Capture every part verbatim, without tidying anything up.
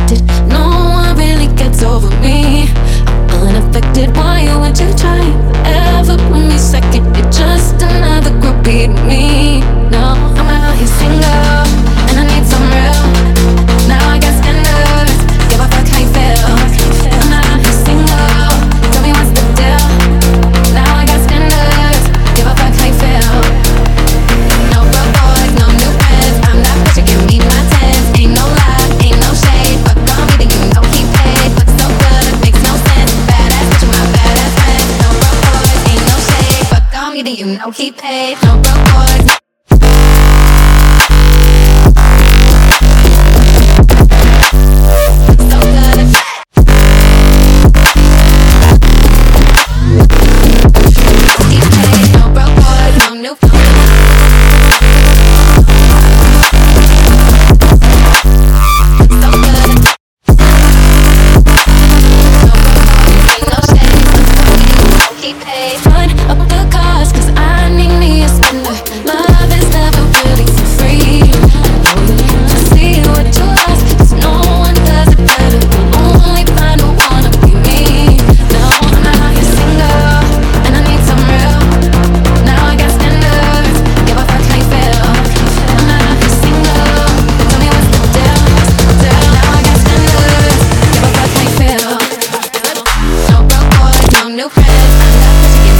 expected. No one really gets over me. I'm unaffected. Why would you try ever put me second? You're just another groupie to me. No, I'm out here single, and I need some real. Now I got standards. Give a fuck how you feel. I'm out here single. Tell me what's the deal. Now I got standards. Give a fuck how you feel. No broke boys, no new friends. I'm not bitch, give me my tens. Ain't no lie, ain't no shade. Fuck on me, then you know he paid. Look so good, it makes no sense. Badass bitch, my badass friend. No broke boys, ain't no shade. Fuck on me, then you know he paid. No broke boys.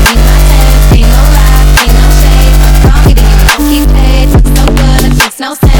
No sense.